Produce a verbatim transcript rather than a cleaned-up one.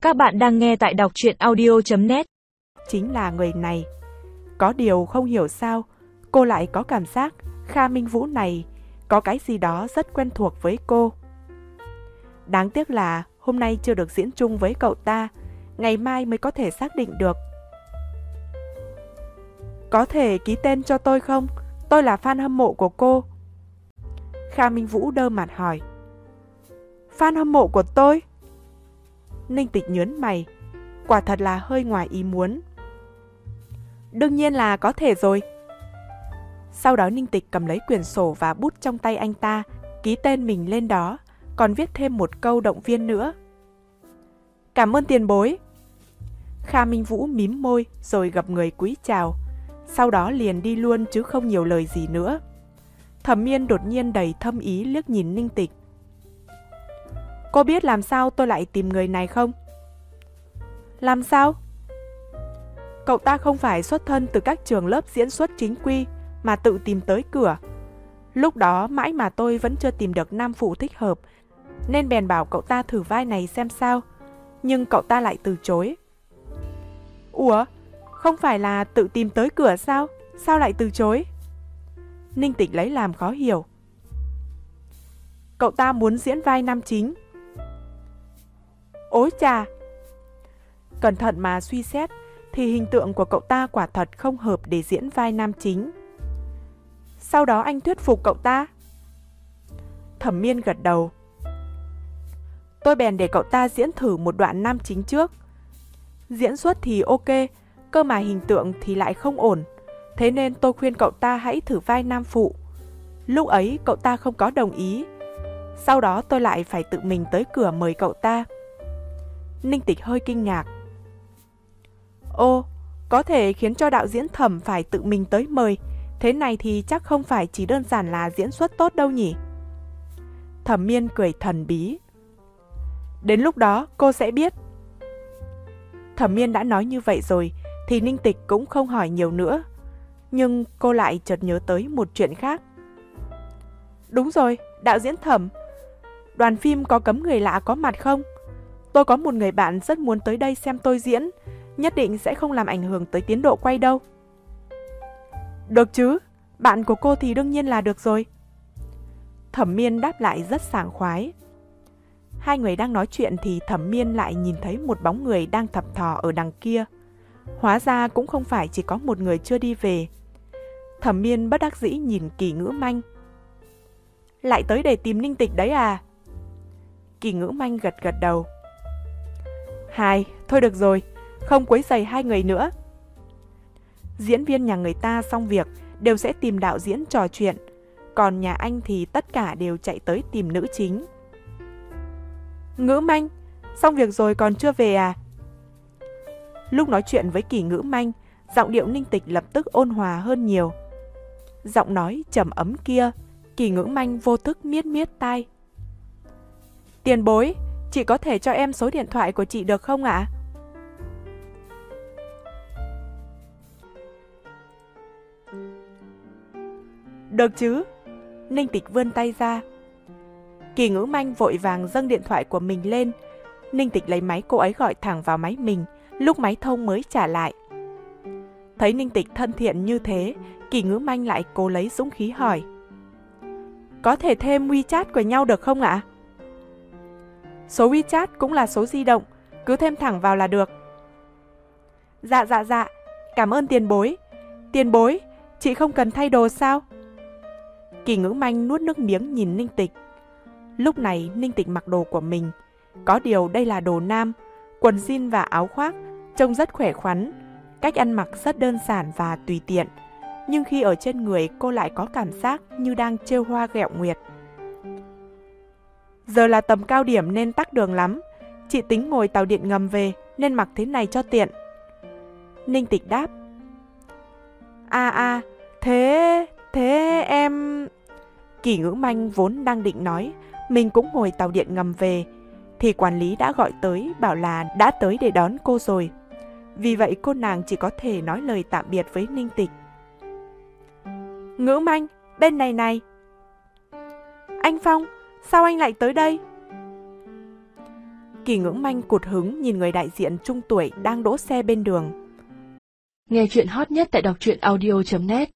Các bạn đang nghe tại đọc truyện audio chấm net. Chính là người này. Có điều không hiểu sao, cô lại có cảm giác Kha Minh Vũ này có cái gì đó rất quen thuộc với cô. Đáng tiếc là hôm nay chưa được diễn chung với cậu ta, ngày mai mới có thể xác định được. Có thể ký tên cho tôi không? Tôi là fan hâm mộ của cô. Kha Minh Vũ đơ mặt hỏi. Fan hâm mộ của tôi? Ninh Tịch nhớn mày, quả thật là hơi ngoài ý muốn. Đương nhiên là có thể rồi. Sau đó Ninh Tịch cầm lấy quyển sổ và bút trong tay anh ta, ký tên mình lên đó, còn viết thêm một câu động viên nữa. Cảm ơn tiền bối. Kha Minh Vũ mím môi rồi gập người cúi chào, sau đó liền đi luôn chứ không nhiều lời gì nữa. Thẩm Miên đột nhiên đầy thâm ý liếc nhìn Ninh Tịch. Cô biết làm sao tôi lại tìm người này không? Làm sao? Cậu ta không phải xuất thân từ các trường lớp diễn xuất chính quy mà tự tìm tới cửa. Lúc đó mãi mà tôi vẫn chưa tìm được nam phụ thích hợp, nên bèn bảo cậu ta thử vai này xem sao, nhưng cậu ta lại từ chối. Ủa, không phải là tự tìm tới cửa sao? Sao lại từ chối? Ninh Tịch lấy làm khó hiểu. Cậu ta muốn diễn vai nam chính. Ối chà! Cẩn thận mà suy xét thì hình tượng của cậu ta quả thật không hợp để diễn vai nam chính. Sau đó anh thuyết phục cậu ta. Thẩm Miên gật đầu. Tôi bèn để cậu ta diễn thử một đoạn nam chính trước. Diễn xuất thì ok, cơ mà hình tượng thì lại không ổn. Thế nên tôi khuyên cậu ta hãy thử vai nam phụ. Lúc ấy cậu ta không có đồng ý. Sau đó tôi lại phải tự mình tới cửa mời cậu ta. Ninh Tịch hơi kinh ngạc. Ô, có thể khiến cho đạo diễn Thẩm phải tự mình tới mời. Thế này thì chắc không phải chỉ đơn giản là diễn xuất tốt đâu nhỉ? Thẩm Miên cười thần bí. Đến lúc đó cô sẽ biết. Thẩm Miên đã nói như vậy rồi thì Ninh Tịch cũng không hỏi nhiều nữa. Nhưng cô lại chợt nhớ tới một chuyện khác. Đúng rồi, đạo diễn Thẩm, đoàn phim có cấm người lạ có mặt không? Tôi có một người bạn rất muốn tới đây xem tôi diễn, nhất định sẽ không làm ảnh hưởng tới tiến độ quay đâu. Được chứ, bạn của cô thì đương nhiên là được rồi. Thẩm Miên đáp lại rất sảng khoái. Hai người đang nói chuyện thì Thẩm Miên lại nhìn thấy một bóng người đang thập thò ở đằng kia. Hóa ra cũng không phải chỉ có một người chưa đi về. Thẩm Miên bất đắc dĩ nhìn Kỳ Ngữ Manh. Lại tới để tìm Ninh Tịch đấy à? Kỳ Ngữ Manh gật gật đầu. Hai, thôi được rồi, không quấy rầy hai người nữa. Diễn viên nhà người ta xong việc đều sẽ tìm đạo diễn trò chuyện, còn nhà anh thì tất cả đều chạy tới tìm nữ chính. Ngữ Manh, xong việc rồi còn chưa về à? Lúc nói chuyện với Kỳ Ngữ Manh, giọng điệu Ninh Tịch lập tức ôn hòa hơn nhiều. Giọng nói trầm ấm kia, Kỳ Ngữ Manh vô thức miết miết tai. Tiền bối, chị có thể cho em số điện thoại của chị được không ạ? Được chứ. Ninh Tịch vươn tay ra. Kỳ Ngữ Manh vội vàng dâng điện thoại của mình lên. Ninh Tịch lấy máy cô ấy gọi thẳng vào máy mình, lúc máy thông mới trả lại. Thấy Ninh Tịch thân thiện như thế, Kỳ Ngữ Manh lại cố lấy dũng khí hỏi. Có thể thêm WeChat của nhau được không ạ? Số WeChat cũng là số di động, cứ thêm thẳng vào là được. Dạ dạ dạ, cảm ơn tiền bối. Tiền bối, chị không cần thay đồ sao? Kỳ Ngữ Manh nuốt nước miếng nhìn Ninh Tịch. Lúc này Ninh Tịch mặc đồ của mình. Có điều đây là đồ nam, quần jean và áo khoác, trông rất khỏe khoắn. Cách ăn mặc rất đơn giản và tùy tiện. Nhưng khi ở trên người cô lại có cảm giác như đang trêu hoa ghẹo nguyệt. Giờ là tầm cao điểm nên tắc đường lắm. Chị tính ngồi tàu điện ngầm về nên mặc thế này cho tiện. Ninh Tịch đáp. À à, thế... thế em... Kỳ Ngữ Manh vốn đang định nói mình cũng ngồi tàu điện ngầm về, thì quản lý đã gọi tới bảo là đã tới để đón cô rồi. Vì vậy cô nàng chỉ có thể nói lời tạm biệt với Ninh Tịch. Ngữ Manh, bên này này. Anh Phong, sao anh lại tới đây? Kỳ Ngưỡng Manh cụt hứng nhìn người đại diện trung tuổi đang đỗ xe bên đường. Nghe chuyện hot nhất tại đọc truyện audio chấm net.